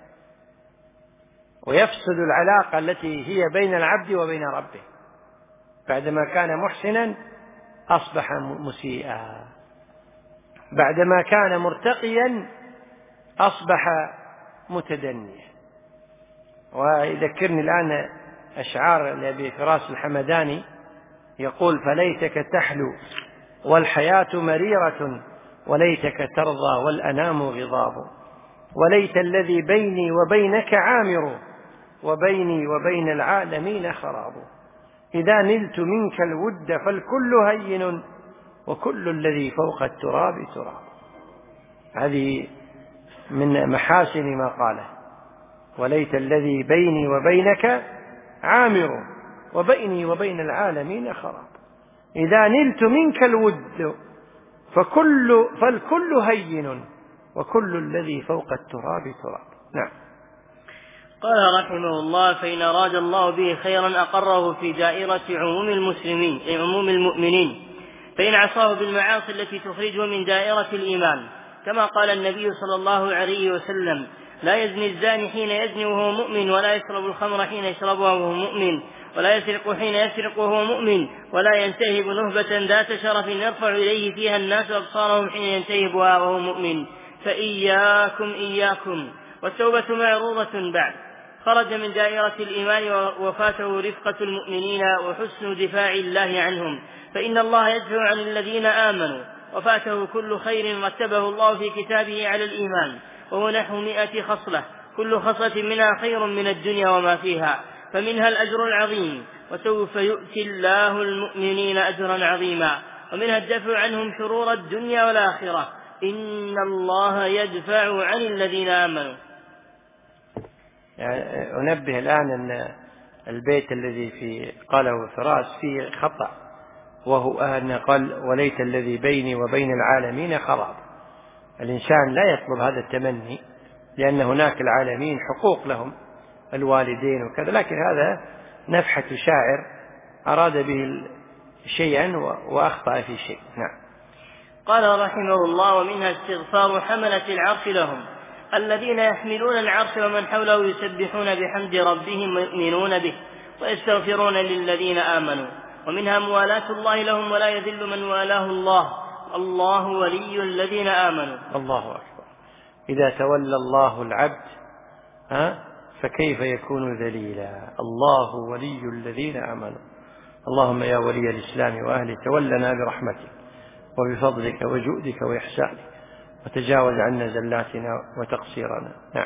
ويفسد العلاقة التي هي بين العبد وبين ربه. بعدما كان محسنا أصبح مسيئا، بعدما كان مرتقيا أصبح متدنيا. ويذكرني الآن أشعار لأبي فراس الحمداني يقول: فليتك تحلو والحياة مريرة، وليتك ترضى والأنام غضاب، وليت الذي بيني وبينك عامر، وبيني وبين العالمين خراب، إذا نلت منك الود فالكل هين، وكل الذي فوق التراب تراب. هذه من محاسن ما قاله: وليت الذي بيني وبينك عامر، وبيني وبين العالمين خراب، إذا نلت منك الود فكل فالكل هين، وكل الذي فوق التراب تراب. نعم. قال رحمه الله: فإن أراد الله به خيرا أقره في دائرة عموم المسلمين عموم المؤمنين، فإن عصاه بالمعاصي التي تخرجه من دائرة الإيمان، كما قال النبي صلى الله عليه وسلم: لا يزني الزاني حين يزني وهو مؤمن، ولا يشرب الخمر حين يشربها وهو مؤمن، ولا يسرق حين يسرق وهو مؤمن، ولا ينتهب نهبة ذات شرف يرفع إليه فيها الناس أبصارهم حين ينتهبها وهو مؤمن. فإياكم إياكم. والتوبة معروضة بعد. خرج من دائرة الإيمان وفاته رفقة المؤمنين وحسن دفاع الله عنهم، فإن الله يدفع عن الذين آمنوا، وفاته كل خير رتبه الله في كتابه على الإيمان، وهو نحو مئة خصلة، كل خصلة منها خير من الدنيا وما فيها، فمنها الأجر العظيم، وسوف يؤتي الله المؤمنين أجرا عظيما. ومنها الدفع عنهم شرور الدنيا والآخرة، إن الله يدفع عن الذين آمنوا. يعني أنبه الآن أن البيت الذي في قاله فراس فيه خطأ، وهو أن قال وليت الذي بيني وبين العالمين خراب. الإنسان لا يطلب هذا التمني، لأن هناك العالمين حقوق لهم الوالدين وكذا، لكن هذا نفحة شاعر أراد به شيئا وأخطأ في شيء. نعم. قال رحمه الله: ومنها استغفار حملة العرش لهم الذين يحملون العرش ومن حوله يسبحون بحمد ربهم ويؤمنون به ويستغفرون للذين آمنوا. ومنها موالاة الله لهم ولا يذل من والاه الله، الله ولي الذين آمنوا. الله أكبر. إذا تولى الله العبد ها فكيف يكون ذليلا؟ الله ولي الذين آمنوا. اللهم يا ولي الإسلام وأهله تولنا برحمتك وبفضلك وجودك وإحسانك، وتجاوز عنا زلاتنا وتقصيرنا. نعم.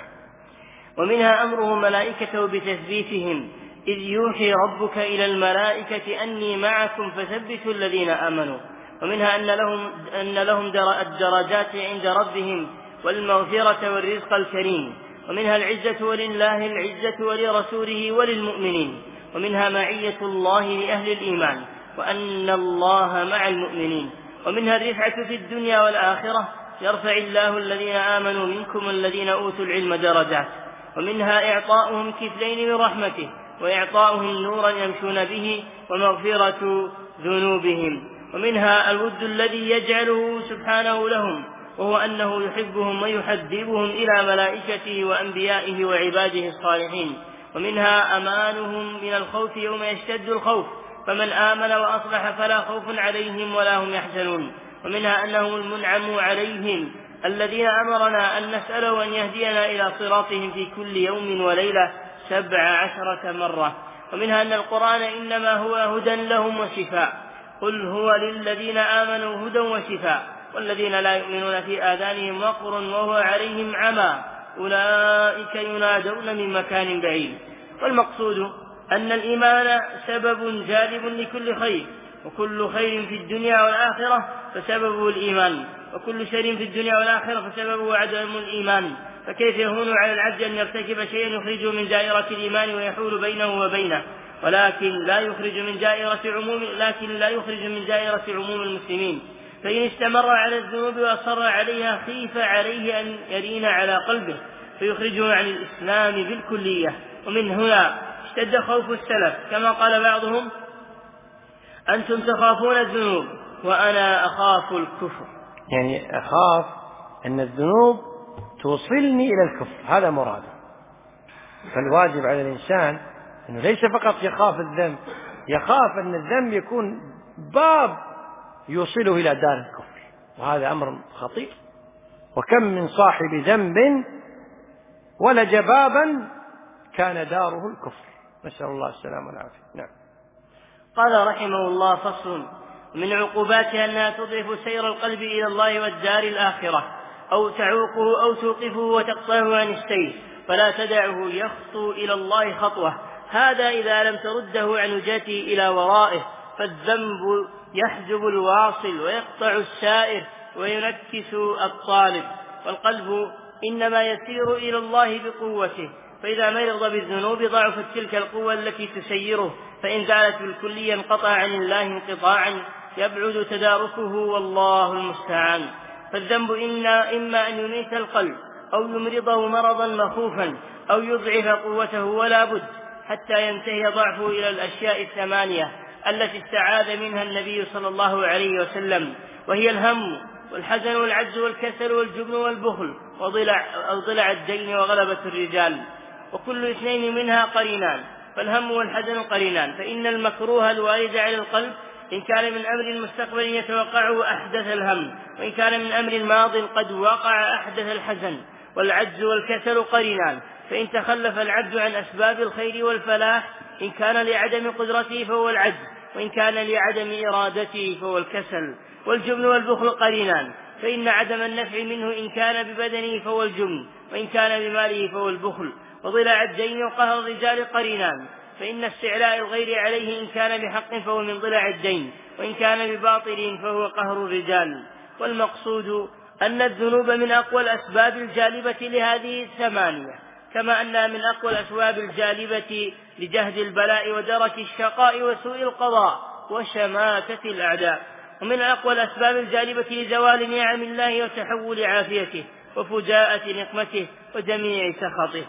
ومنها أمره ملائكته بتثبيتهم، إذ يوحي ربك إلى الملائكة أني معكم فثبتوا الذين آمنوا. ومنها أن لهم, أن لهم الدرجات عند ربهم والمغفرة والرزق الكريم. ومنها العزة ولله العزة ولرسوله وللمؤمنين. ومنها معية الله لأهل الإيمان، وأن الله مع المؤمنين. ومنها الرفعة في الدنيا والآخرة، يرفع الله الذين آمنوا منكم والذين أوتوا العلم درجات. ومنها إعطاؤهم كفلين من رحمته، وإعطاؤهم نورا يمشون به، ومغفرة ذنوبهم. ومنها الود الذي يجعله سبحانه لهم، وهو أنه يحبهم ويحببهم إلى ملائكته وأنبيائه وعباده الصالحين. ومنها أمانهم من الخوف يوم يشتد الخوف، فمن آمن وأصلح فلا خوف عليهم ولا هم يحزنون. ومنها أنهم المنعم عليهم الذين أمرنا أن نسأله أن يهدينا إلى صراطهم في كل يوم وليلة سبع عشرة مرة. ومنها أن القرآن إنما هو هدى لهم وشفاء، قل هو للذين آمنوا هدى وشفاء، والذين لا يؤمنون في آذانهم وقر وهو عليهم عمى أولئك ينادون من مكان بعيد. والمقصود أن الإيمان سبب جالب لكل خير، وكل خير في الدنيا والآخرة فسببه الإيمان، وكل شر في الدنيا والآخرة فسببه عدم الإيمان. فكيف يهون على العبد أن يرتكب شيئا يخرجه من دائرة الإيمان ويحول بينه وبينه، ولكن لا يخرج من دائرة عموم لكن لا يخرج من دائرة عموم المسلمين. فإن استمر على الذنوب وأصر عليها خيف عليه أن يرين على قلبه فيخرجه عن الإسلام بالكلية. ومن هنا اشتد خوف السلف، كما قال بعضهم: أنتم تخافون الذنوب وأنا أخاف الكفر. يعني أخاف أن الذنوب توصلني إلى الكفر، هذا مراده. فالواجب على الإنسان أنه ليس فقط يخاف الذنب، يخاف أن الذنب يكون باب يوصله إلى دار الكفر، وهذا أمر خطير. وكم من صاحب ذنب ولج بابا كان داره الكفر، نسأل الله السلامة والعافية. نعم. قال رحمه الله: فصل: من عقوباتها أنها تضعف سير القلب إلى الله والدار الآخرة، أو تعوقه أو توقفه وتقطعه عن السير، فلا تدعه يخطو إلى الله خطوة، هذا إذا لم ترده عن وجهته إلى ورائه، فالذنب يحجب الواصل ويقطع السائر وينكس الطالب. والقلب إنما يسير إلى الله بقوته، فإذا مرض بالذنوب ضعفت تلك القوة التي تسيره، فإن زالت بالكلية انقطع عن الله انقطاعا يبعد تداركه، والله المستعان. فالذنب إما أن يميت القلب أو يمرضه مرضا مخوفا أو يضعف قوته، ولا بد حتى ينتهي ضعفه إلى الأشياء الثمانية التي استعاذ منها النبي صلى الله عليه وسلم، وهي الهم والحزن والعجز والكسل والجبن والبخل وضلع, وضلع الدين وغلبة الرجال، وكل اثنين منها قرينان، فالهم والحزن قرينان، فإن المكروه الوارد على القلب إن كان من أمر مستقبل يتوقعه أحدث الهم، وإن كان من أمر ماض قد وقع أحدث الحزن. والعجز والكسل قرينان، فإن تخلف العبد عن أسباب الخير والفلاح إن كان لعدم قدرته فهو العجز، وإن كان لعدم إرادته فهو الكسل. والجبن والبخل قرينان، فإن عدم النفع منه إن كان ببدنه فهو الجبن، وإن كان بماله فهو البخل. وضلع الدين وقهر الرجال قرينان، فإن استعلاء الغير عليه إن كان بحق فهو من ضلع الدين، وإن كان بباطل فهو قهر الرجال. والمقصود أن الذنوب من أقوى الأسباب الجالبة لهذه الثمانية، كما أنها من أقوى الأسباب الجالبة لجهد البلاء ودرك الشقاء وسوء القضاء وشماتة الأعداء، ومن أقوى الأسباب الجالبة لزوال نعم الله وتحول عافيته وفجاءة نقمته وجميع سخطه.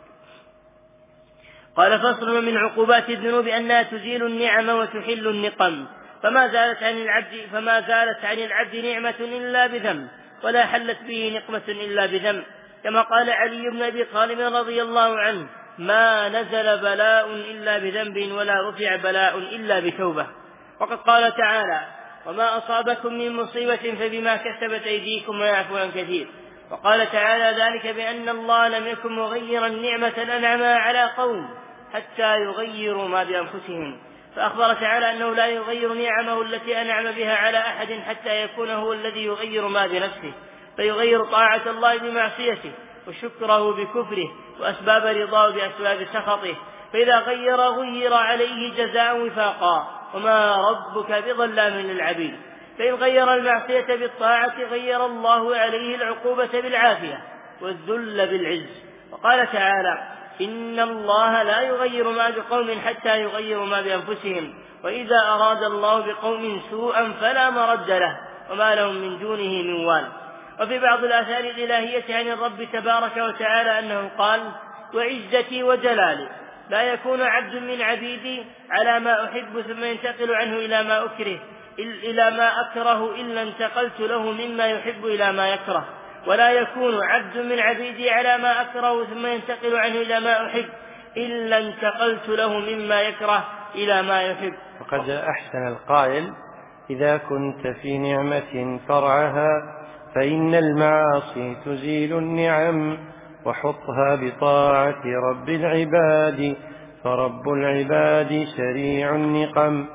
قال: فصل: من عقوبات الذنوب أنها تزيل النعم وتحل النقم، فما زالت عن العبد فما زالت عن العبد نعمة إلا بذنب، ولا حلت به نقمة إلا بذنب، كما قال علي بن أبي طالب رضي الله عنه: ما نزل بلاء إلا بذنب، ولا رفع بلاء إلا بتوبة. وقد قال تعالى: وما أصابكم من مصيبة فبما كسبت أيديكم ويعفو عن كثير. وقال تعالى: ذلك بأن الله لم يكن مغيرا نعمة أنعمها على قوم حتى يغيروا ما بأنفسهم. فأخبر تعالى أنه لا يغير نعمه التي أنعم بها على أحد حتى يكون هو الذي يغير ما بنفسه، فيغير طاعة الله بمعصيته، وشكره بكفره، وأسباب رضاه بأسباب سخطه، فإذا غير غير عليه جزاء وفاقا، وما ربك بظلام للعبيد. فإن غير المعصية بالطاعة غير الله عليه العقوبة بالعافية والذل بالعز. وقال تعالى: إن الله لا يغير ما بقوم حتى يغيروا ما بأنفسهم، وإذا أراد الله بقوم سوءا فلا مرد له، وما لهم من دونه من وال. وفي بعض الآثار الإلهية عن الرب تبارك وتعالى أنه قال: وعزتي وجلالي لا يكون عبد من عبيدي على ما أحب ثم ينتقل عنه إلى ما أكره إلى ما أكره إلا انتقلت له مما يحب إلى ما يكره، ولا يكون عبد من عبيدي على ما أكره ثم ينتقل عنه إلى ما أحب إلا انتقلت له مما يكره إلى ما يحب. وقد أحسن القائل: إذا كنت في نعمة فرعها فإن المعاصي تزيل النعم، وحطها بطاعة رب العباد، فرب العباد سريع النقم.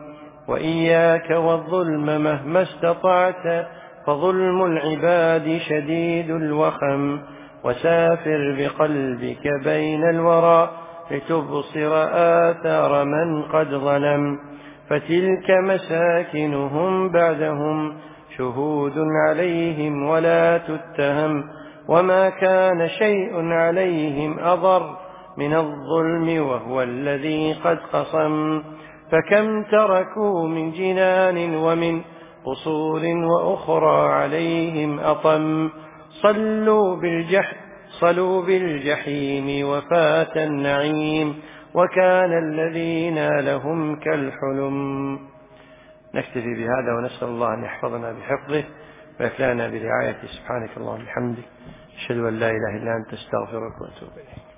وإياك والظلم مهما استطعت، فظلم العباد شديد الوخم. وسافر بقلبك بين الورى لتبصر آثار من قد ظلم، فتلك مساكنهم بعدهم شهود عليهم ولا تتهم، وما كان شيء عليهم أضر من الظلم وهو الذي قد قصم. فكم تركوا من جنان ومن قصور وأخرى عليهم أطم، صلوا بالجح صلوا بالجحيم وفات النعيم، وكان الذين لهم كالحلم. نكتفي بهذا ونسأل الله أن يحفظنا بحفظه ويكلانا برعايته. سبحانك اللهم وبحمدك، أشهد أن لا إله إلا أنت، أستغفرك وأتوب إليك.